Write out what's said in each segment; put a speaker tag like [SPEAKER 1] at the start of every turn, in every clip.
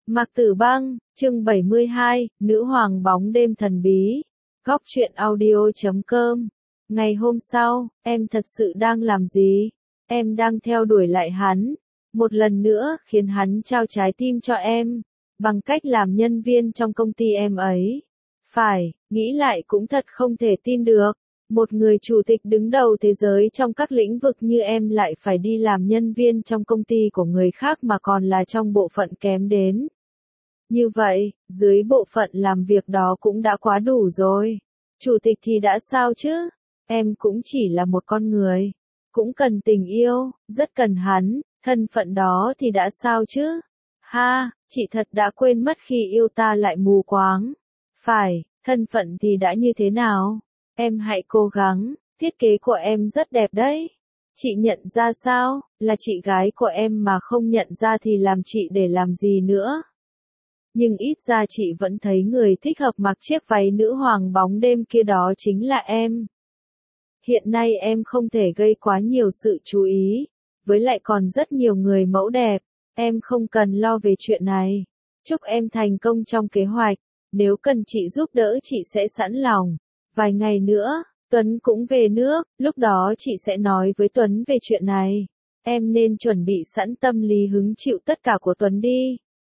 [SPEAKER 1] Mạc Tử Băng, chương 72, Nữ hoàng bóng đêm thần bí. Góc truyện audio.com. Ngày hôm sau, em thật sự đang làm gì? Em đang theo đuổi lại hắn. Một lần nữa khiến hắn trao trái tim cho em. Bằng cách làm nhân viên trong công ty em ấy. Phải, nghĩ lại cũng thật không thể tin được. Một người chủ tịch đứng đầu thế giới trong các lĩnh vực như em lại phải đi làm nhân viên trong công ty của người khác mà còn là trong bộ phận kém đến. Như vậy, dưới bộ phận làm việc đó cũng đã quá đủ rồi. Chủ tịch thì đã sao chứ? Em cũng chỉ là một con người. Cũng cần tình yêu, rất cần hắn, thân phận đó thì đã sao chứ? Ha, chị thật đã quên mất khi yêu ta lại mù quáng. Phải, thân phận thì đã như thế nào? Em hãy cố gắng, thiết kế của em rất đẹp đấy. Chị nhận ra sao, là chị gái của em mà không nhận ra thì làm chị để làm gì nữa? Nhưng ít ra chị vẫn thấy người thích hợp mặc chiếc váy nữ hoàng bóng đêm kia đó chính là em. Hiện nay em không thể gây quá nhiều sự chú ý, với lại còn rất nhiều người mẫu đẹp, em không cần lo về chuyện này. Chúc em thành công trong kế hoạch, nếu cần chị giúp đỡ chị sẽ sẵn lòng. Vài ngày nữa, Tuấn cũng về nước, lúc đó chị sẽ nói với Tuấn về chuyện này. Em nên chuẩn bị sẵn tâm lý hứng chịu tất cả của Tuấn đi.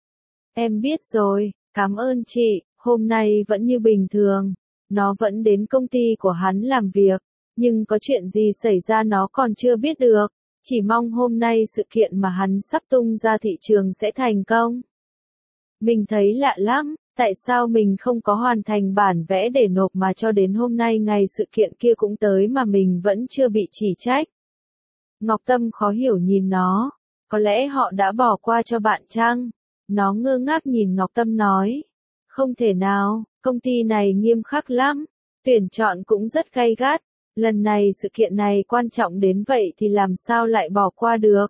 [SPEAKER 1] Em biết rồi, cảm ơn chị, hôm nay vẫn như bình thường. Nó vẫn đến công ty của hắn làm việc, nhưng có chuyện gì xảy ra nó còn chưa biết được. Chỉ mong hôm nay sự kiện mà hắn sắp tung ra thị trường sẽ thành công. Mình thấy lạ lắm, tại sao mình không có hoàn thành bản vẽ để nộp mà cho đến hôm nay ngày sự kiện kia cũng tới mà mình vẫn chưa bị chỉ trách. Ngọc Tâm khó hiểu nhìn nó, có lẽ họ đã bỏ qua cho bạn chăng? Nó ngơ ngác nhìn Ngọc Tâm nói. Không thể nào, công ty này nghiêm khắc lắm, tuyển chọn cũng rất gay gắt, lần này sự kiện này quan trọng đến vậy thì làm sao lại bỏ qua được.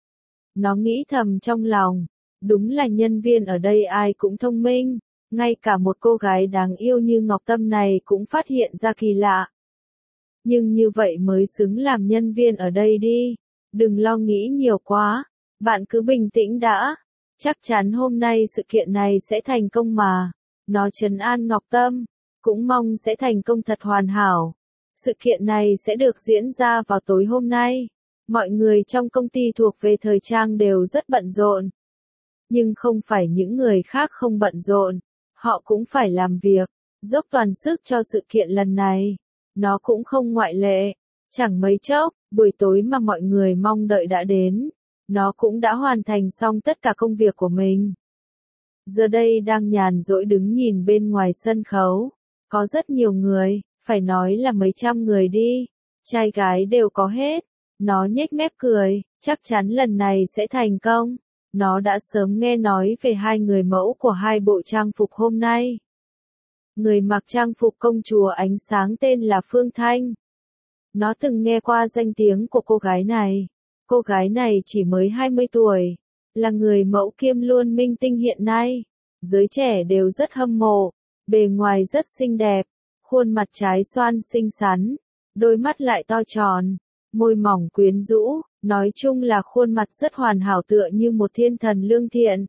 [SPEAKER 1] Nó nghĩ thầm trong lòng, đúng là nhân viên ở đây ai cũng thông minh, ngay cả một cô gái đáng yêu như Ngọc Tâm này cũng phát hiện ra kỳ lạ. Nhưng như vậy mới xứng làm nhân viên ở đây đi, đừng lo nghĩ nhiều quá, bạn cứ bình tĩnh đã. Chắc chắn hôm nay sự kiện này sẽ thành công mà. Nó trấn an Ngọc Tâm, cũng mong sẽ thành công thật hoàn hảo. Sự kiện này sẽ được diễn ra vào tối hôm nay. Mọi người trong công ty thuộc về thời trang đều rất bận rộn. Nhưng không phải những người khác không bận rộn. Họ cũng phải làm việc, dốc toàn sức cho sự kiện lần này. Nó cũng không ngoại lệ. Chẳng mấy chốc, buổi tối mà mọi người mong đợi đã đến. Nó cũng đã hoàn thành xong tất cả công việc của mình. Giờ đây đang nhàn rỗi đứng nhìn bên ngoài sân khấu. Có rất nhiều người, phải nói là mấy trăm người đi. Trai gái đều có hết. Nó nhếch mép cười, chắc chắn lần này sẽ thành công. Nó đã sớm nghe nói về hai người mẫu của hai bộ trang phục hôm nay. Người mặc trang phục công chúa ánh sáng tên là Phương Thanh. Nó từng nghe qua danh tiếng của cô gái này. Cô gái này chỉ mới 20 tuổi, là người mẫu kiêm luôn minh tinh hiện nay. Giới trẻ đều rất hâm mộ, bề ngoài rất xinh đẹp, khuôn mặt trái xoan xinh xắn, đôi mắt lại to tròn, môi mỏng quyến rũ, nói chung là khuôn mặt rất hoàn hảo tựa như một thiên thần lương thiện.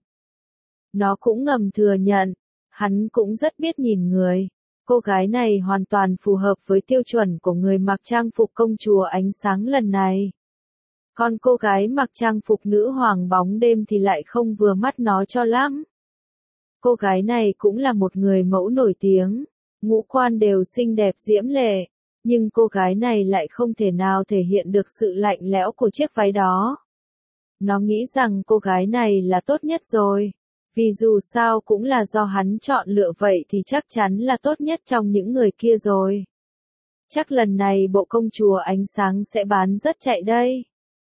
[SPEAKER 1] Nó cũng ngầm thừa nhận, hắn cũng rất biết nhìn người. Cô gái này hoàn toàn phù hợp với tiêu chuẩn của người mặc trang phục công chúa ánh sáng lần này. Còn cô gái mặc trang phục nữ hoàng bóng đêm thì lại không vừa mắt nó cho lắm. Cô gái này cũng là một người mẫu nổi tiếng, ngũ quan đều xinh đẹp diễm lệ, nhưng cô gái này lại không thể nào thể hiện được sự lạnh lẽo của chiếc váy đó. Nó nghĩ rằng cô gái này là tốt nhất rồi, vì dù sao cũng là do hắn chọn lựa vậy thì chắc chắn là tốt nhất trong những người kia rồi. Chắc lần này bộ công chúa ánh sáng sẽ bán rất chạy đây.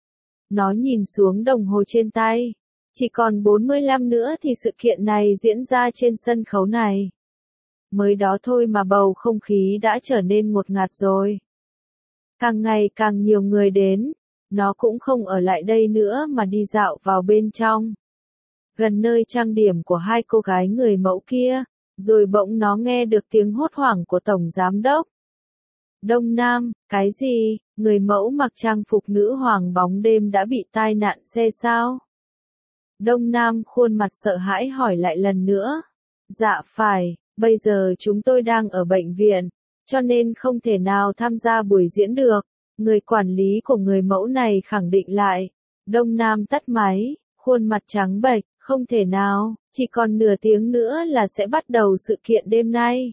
[SPEAKER 1] Nó nhìn xuống đồng hồ trên tay. Chỉ còn 45 nữa thì sự kiện này diễn ra trên sân khấu này. Mới đó thôi mà bầu không khí đã trở nên ngột ngạt rồi. Càng ngày càng nhiều người đến. Nó cũng không ở lại đây nữa mà đi dạo vào bên trong. Gần nơi trang điểm của hai cô gái người mẫu kia. Rồi bỗng nó nghe được tiếng hốt hoảng của tổng giám đốc. Đông Nam, cái gì, người mẫu mặc trang phục nữ hoàng bóng đêm đã bị tai nạn xe sao? Đông Nam khuôn mặt sợ hãi hỏi lại lần nữa. Dạ phải, bây giờ chúng tôi đang ở bệnh viện, cho nên không thể nào tham gia buổi diễn được. Người quản lý của người mẫu này khẳng định lại. Đông Nam tắt máy, khuôn mặt trắng bệch, không thể nào, chỉ còn nửa tiếng nữa là sẽ bắt đầu sự kiện đêm nay.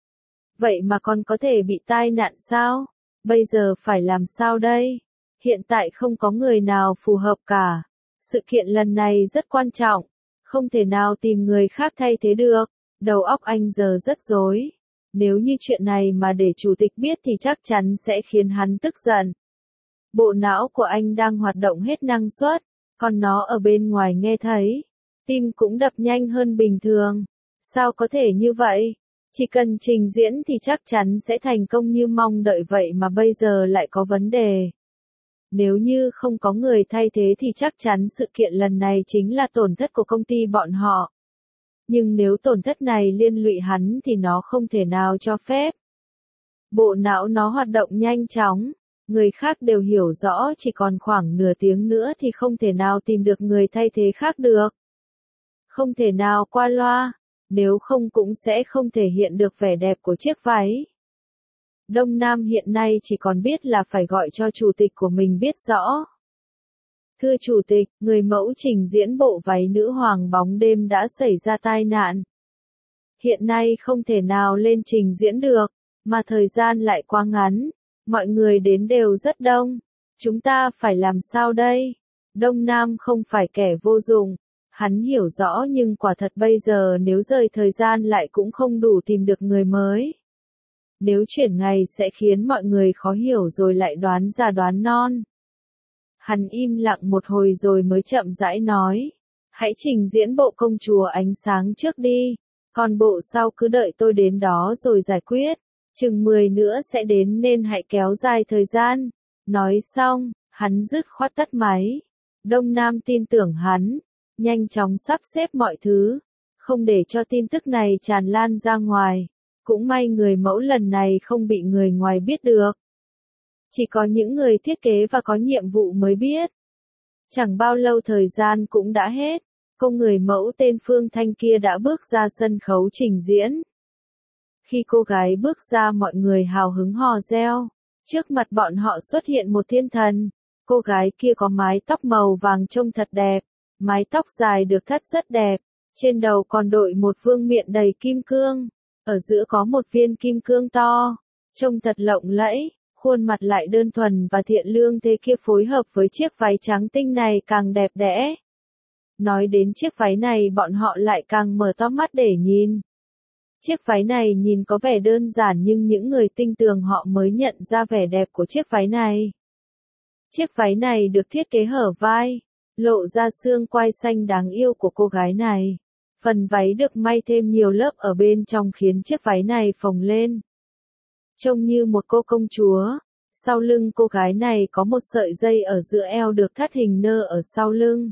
[SPEAKER 1] Vậy mà con có thể bị tai nạn sao? Bây giờ phải làm sao đây? Hiện tại không có người nào phù hợp cả. Sự kiện lần này rất quan trọng, không thể nào tìm người khác thay thế được. Đầu óc anh giờ rất rối. Nếu như chuyện này mà để chủ tịch biết thì chắc chắn sẽ khiến hắn tức giận. Bộ não của anh đang hoạt động hết năng suất, còn nó ở bên ngoài nghe thấy. Tim cũng đập nhanh hơn bình thường. Sao có thể như vậy? Chỉ cần trình diễn thì chắc chắn sẽ thành công như mong đợi vậy mà bây giờ lại có vấn đề. Nếu như không có người thay thế thì chắc chắn sự kiện lần này chính là tổn thất của công ty bọn họ. Nhưng nếu tổn thất này liên lụy hắn thì nó không thể nào cho phép. Bộ não nó hoạt động nhanh chóng. Người khác đều hiểu rõ chỉ còn khoảng nửa tiếng nữa thì không thể nào tìm được người thay thế khác được. Không thể nào qua loa, nếu không cũng sẽ không thể hiện được vẻ đẹp của chiếc váy. Đông Nam hiện nay chỉ còn biết là phải gọi cho chủ tịch của mình biết rõ. Thưa chủ tịch, người mẫu trình diễn bộ váy nữ hoàng bóng đêm đã xảy ra tai nạn. Hiện nay không thể nào lên trình diễn được, mà thời gian lại quá ngắn. Mọi người đến đều rất đông. Chúng ta phải làm sao đây? Đông Nam không phải kẻ vô dụng. Hắn hiểu rõ nhưng quả thật bây giờ nếu rời thời gian lại cũng không đủ tìm được người mới. Nếu chuyển ngày sẽ khiến mọi người khó hiểu rồi lại đoán già đoán non. Hắn im lặng một hồi rồi mới chậm rãi nói. Hãy trình diễn bộ công chúa ánh sáng trước đi. Còn bộ sau cứ đợi tôi đến đó rồi giải quyết. Chừng 10 nữa sẽ đến nên hãy kéo dài thời gian. Nói xong, hắn dứt khoát tắt máy. Đông Nam tin tưởng hắn. Nhanh chóng sắp xếp mọi thứ. Không để cho tin tức này tràn lan ra ngoài. Cũng may người mẫu lần này không bị người ngoài biết được. Chỉ có những người thiết kế và có nhiệm vụ mới biết. Chẳng bao lâu thời gian cũng đã hết. Cô người mẫu tên Phương Thanh kia đã bước ra sân khấu trình diễn. Khi cô gái bước ra mọi người hào hứng hò reo. Trước mặt bọn họ xuất hiện một thiên thần. Cô gái kia có mái tóc màu vàng trông thật đẹp. Mái tóc dài được thắt rất đẹp. Trên đầu còn đội một vương miện đầy kim cương. Ở giữa có một viên kim cương to. Trông thật lộng lẫy. Khuôn mặt lại đơn thuần và thiện lương thế kia phối hợp với chiếc váy trắng tinh này càng đẹp đẽ. Nói đến chiếc váy này bọn họ lại càng mở to mắt để nhìn. Chiếc váy này nhìn có vẻ đơn giản nhưng những người tinh tường họ mới nhận ra vẻ đẹp của chiếc váy này. Chiếc váy này được thiết kế hở vai, lộ ra xương quai xanh đáng yêu của cô gái này. Phần váy được may thêm nhiều lớp ở bên trong khiến chiếc váy này phồng lên. Trông như một cô công chúa. Sau lưng cô gái này có một sợi dây ở giữa eo được thắt hình nơ ở sau lưng.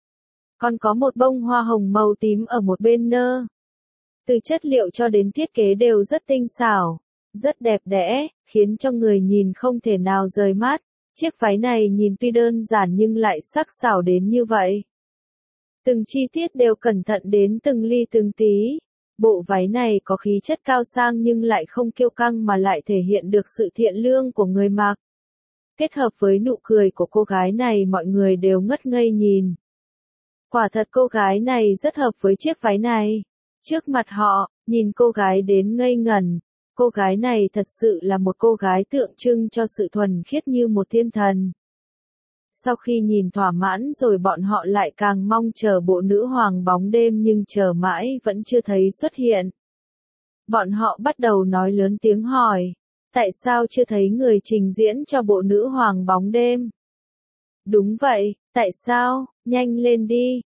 [SPEAKER 1] Còn có một bông hoa hồng màu tím ở một bên nơ. Từ chất liệu cho đến thiết kế đều rất tinh xảo, rất đẹp đẽ, khiến cho người nhìn không thể nào rời mắt. Chiếc váy này nhìn tuy đơn giản nhưng lại sắc sảo đến như vậy. Từng chi tiết đều cẩn thận đến từng ly từng tí. Bộ váy này có khí chất cao sang nhưng lại không kiêu căng mà lại thể hiện được sự thiện lương của người mặc. Kết hợp với nụ cười của cô gái này mọi người đều ngất ngây nhìn. Quả thật cô gái này rất hợp với chiếc váy này. Trước mặt họ, nhìn cô gái đến ngây ngẩn. Cô gái này thật sự là một cô gái tượng trưng cho sự thuần khiết như một thiên thần. Sau khi nhìn thỏa mãn rồi bọn họ lại càng mong chờ bộ nữ hoàng bóng đêm nhưng chờ mãi vẫn chưa thấy xuất hiện. Bọn họ bắt đầu nói lớn tiếng hỏi. Tại sao chưa thấy người trình diễn cho bộ nữ hoàng bóng đêm? Đúng vậy, tại sao? Nhanh lên đi,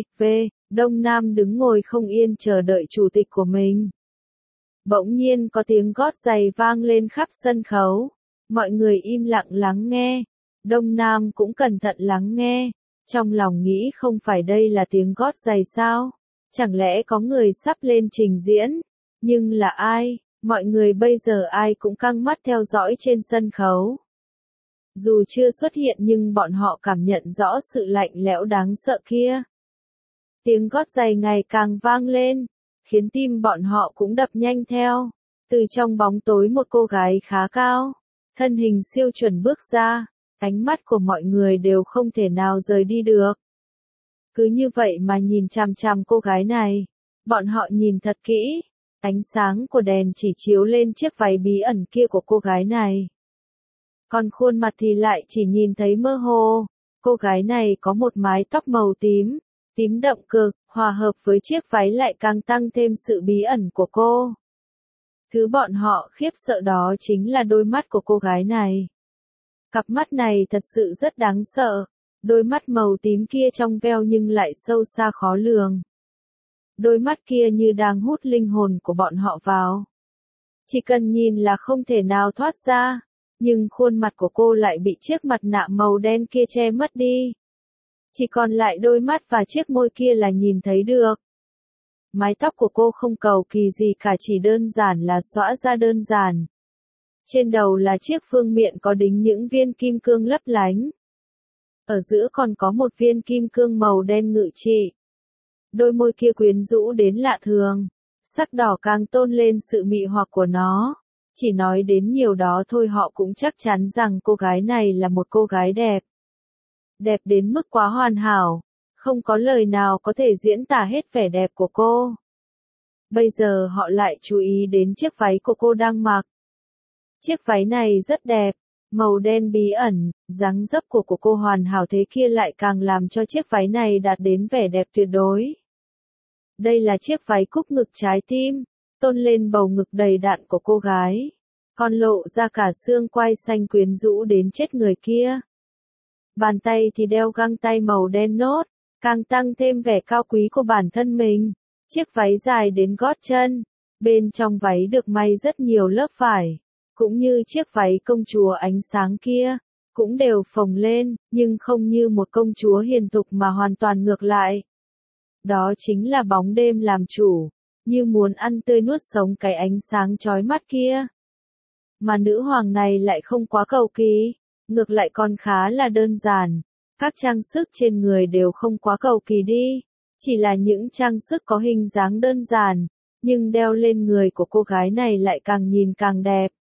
[SPEAKER 1] Đông Nam đứng ngồi không yên chờ đợi chủ tịch của mình. Bỗng nhiên có tiếng gót giày vang lên khắp sân khấu. Mọi người im lặng lắng nghe. Đông Nam cũng cẩn thận lắng nghe. Trong lòng nghĩ không phải đây là tiếng gót giày sao? Chẳng lẽ có người sắp lên trình diễn? Nhưng là ai? Mọi người bây giờ ai cũng căng mắt theo dõi trên sân khấu. Dù chưa xuất hiện nhưng bọn họ cảm nhận rõ sự lạnh lẽo đáng sợ kia. Tiếng gót giày ngày càng vang lên, khiến tim bọn họ cũng đập nhanh theo. Từ trong bóng tối một cô gái khá cao, thân hình siêu chuẩn bước ra, ánh mắt của mọi người đều không thể nào rời đi được. Cứ như vậy mà nhìn chằm chằm cô gái này, bọn họ nhìn thật kỹ, ánh sáng của đèn chỉ chiếu lên chiếc váy bí ẩn kia của cô gái này. Còn khuôn mặt thì lại chỉ nhìn thấy mơ hồ, cô gái này có một mái tóc màu tím, tím đậm cực, hòa hợp với chiếc váy lại càng tăng thêm sự bí ẩn của cô. Thứ bọn họ khiếp sợ đó chính là đôi mắt của cô gái này. Cặp mắt này thật sự rất đáng sợ, đôi mắt màu tím kia trong veo nhưng lại sâu xa khó lường. Đôi mắt kia như đang hút linh hồn của bọn họ vào. Chỉ cần nhìn là không thể nào thoát ra, nhưng khuôn mặt của cô lại bị chiếc mặt nạ màu đen kia che mất đi. Chỉ còn lại đôi mắt và chiếc môi kia là nhìn thấy được. Mái tóc của cô không cầu kỳ gì cả, chỉ đơn giản là xõa ra đơn giản. Trên đầu là chiếc vương miện có đính những viên kim cương lấp lánh. Ở giữa còn có một viên kim cương màu đen ngự trị. Đôi môi kia quyến rũ đến lạ thường, sắc đỏ càng tôn lên sự mị hoặc của nó. Chỉ nói đến nhiều đó thôi họ cũng chắc chắn rằng cô gái này là một cô gái đẹp. Đẹp đến mức quá hoàn hảo, không có lời nào có thể diễn tả hết vẻ đẹp của cô. Bây giờ họ lại chú ý đến chiếc váy của cô đang mặc. Chiếc váy này rất đẹp, màu đen bí ẩn, dáng dấp của cô hoàn hảo thế kia lại càng làm cho chiếc váy này đạt đến vẻ đẹp tuyệt đối. Đây là chiếc váy cúc ngực trái tim, tôn lên bầu ngực đầy đặn của cô gái, còn lộ ra cả xương quai xanh quyến rũ đến chết người kia. Bàn tay thì đeo găng tay màu đen nốt, càng tăng thêm vẻ cao quý của bản thân mình. Chiếc váy dài đến gót chân, bên trong váy được may rất nhiều lớp vải, cũng như chiếc váy công chúa ánh sáng kia, cũng đều phồng lên, nhưng không như một công chúa hiền thục mà hoàn toàn ngược lại. Đó chính là bóng đêm làm chủ, như muốn ăn tươi nuốt sống cái ánh sáng chói mắt kia. Mà nữ hoàng này lại không quá cầu kỳ, ngược lại còn khá là đơn giản. Các trang sức trên người đều không quá cầu kỳ đi, chỉ là những trang sức có hình dáng đơn giản, nhưng đeo lên người của cô gái này lại càng nhìn càng đẹp.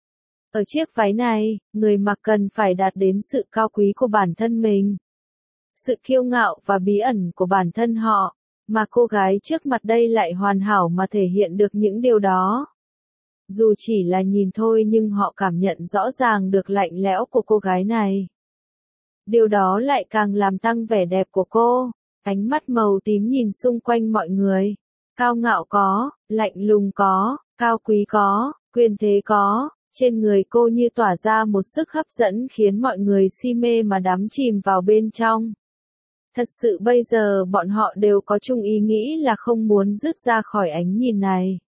[SPEAKER 1] Ở chiếc váy này, người mặc cần phải đạt đến sự cao quý của bản thân mình, sự kiêu ngạo và bí ẩn của bản thân họ, mà cô gái trước mặt đây lại hoàn hảo mà thể hiện được những điều đó. Dù chỉ là nhìn thôi nhưng họ cảm nhận rõ ràng được lạnh lẽo của cô gái này. Điều đó lại càng làm tăng vẻ đẹp của cô, ánh mắt màu tím nhìn xung quanh mọi người. Cao ngạo có, lạnh lùng có, cao quý có, quyền thế có, trên người cô như tỏa ra một sức hấp dẫn khiến mọi người si mê mà đắm chìm vào bên trong. Thật sự bây giờ bọn họ đều có chung ý nghĩ là không muốn dứt ra khỏi ánh nhìn này.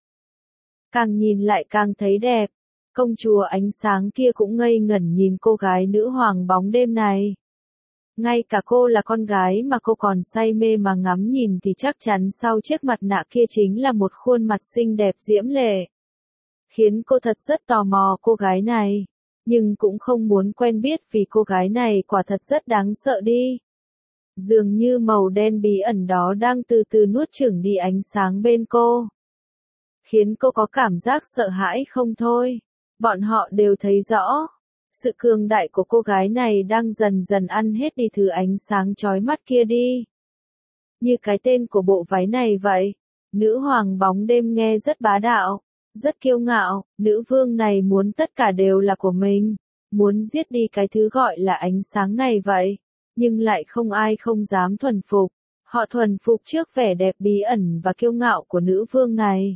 [SPEAKER 1] Càng nhìn lại càng thấy đẹp, công chúa ánh sáng kia cũng ngây ngẩn nhìn cô gái nữ hoàng bóng đêm này. Ngay cả cô là con gái mà cô còn say mê mà ngắm nhìn thì chắc chắn sau chiếc mặt nạ kia chính là một khuôn mặt xinh đẹp diễm lệ. Khiến cô thật rất tò mò cô gái này, nhưng cũng không muốn quen biết vì cô gái này quả thật rất đáng sợ đi. Dường như màu đen bí ẩn đó đang từ từ nuốt chửng đi ánh sáng bên cô. Khiến cô có cảm giác sợ hãi không thôi. Bọn họ đều thấy rõ. Sự cường đại của cô gái này đang dần dần ăn hết đi thứ ánh sáng chói mắt kia đi. Như cái tên của bộ váy này vậy. Nữ hoàng bóng đêm nghe rất bá đạo, rất kiêu ngạo. Nữ vương này muốn tất cả đều là của mình. Muốn giết đi cái thứ gọi là ánh sáng này vậy. Nhưng lại không ai không dám thuần phục. Họ thuần phục trước vẻ đẹp bí ẩn và kiêu ngạo của nữ vương này.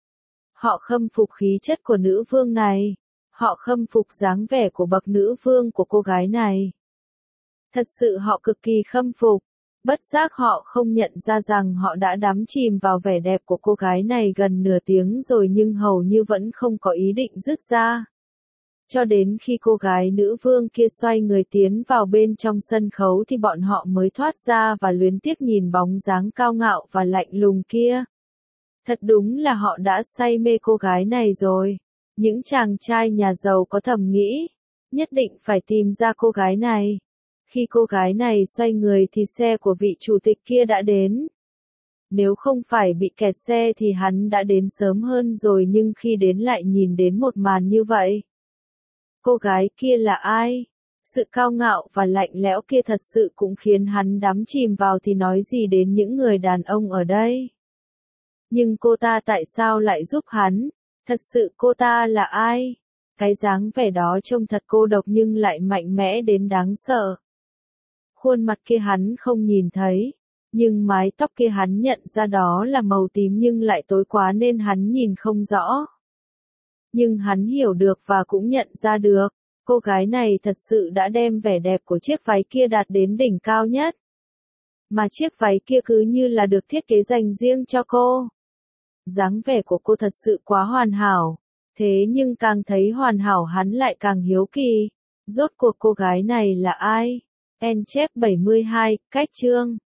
[SPEAKER 1] Họ khâm phục khí chất của nữ vương này. Họ khâm phục dáng vẻ của bậc nữ vương của cô gái này. Thật sự họ cực kỳ khâm phục. Bất giác họ không nhận ra rằng họ đã đắm chìm vào vẻ đẹp của cô gái này gần nửa tiếng rồi nhưng hầu như vẫn không có ý định dứt ra. Cho đến khi cô gái nữ vương kia xoay người tiến vào bên trong sân khấu thì bọn họ mới thoát ra và luyến tiếc nhìn bóng dáng cao ngạo và lạnh lùng kia. Thật đúng là họ đã say mê cô gái này rồi. Những chàng trai nhà giàu có thầm nghĩ, nhất định phải tìm ra cô gái này. Khi cô gái này xoay người thì xe của vị chủ tịch kia đã đến. Nếu không phải bị kẹt xe thì hắn đã đến sớm hơn rồi, nhưng khi đến lại nhìn đến một màn như vậy. Cô gái kia là ai? Sự cao ngạo và lạnh lẽo kia thật sự cũng khiến hắn đắm chìm vào thì nói gì đến những người đàn ông ở đây. Nhưng cô ta tại sao lại giúp hắn? Thật sự cô ta là ai? Cái dáng vẻ đó trông thật cô độc nhưng lại mạnh mẽ đến đáng sợ. Khuôn mặt kia hắn không nhìn thấy, nhưng mái tóc kia hắn nhận ra đó là màu tím nhưng lại tối quá nên hắn nhìn không rõ. Nhưng hắn hiểu được và cũng nhận ra được, cô gái này thật sự đã đem vẻ đẹp của chiếc váy kia đạt đến đỉnh cao nhất. Mà chiếc váy kia cứ như là được thiết kế dành riêng cho cô. Dáng vẻ của cô thật sự quá hoàn hảo. Thế nhưng càng thấy hoàn hảo hắn lại càng hiếu kỳ. Rốt cuộc cô gái này là ai? En chép 72, cách chương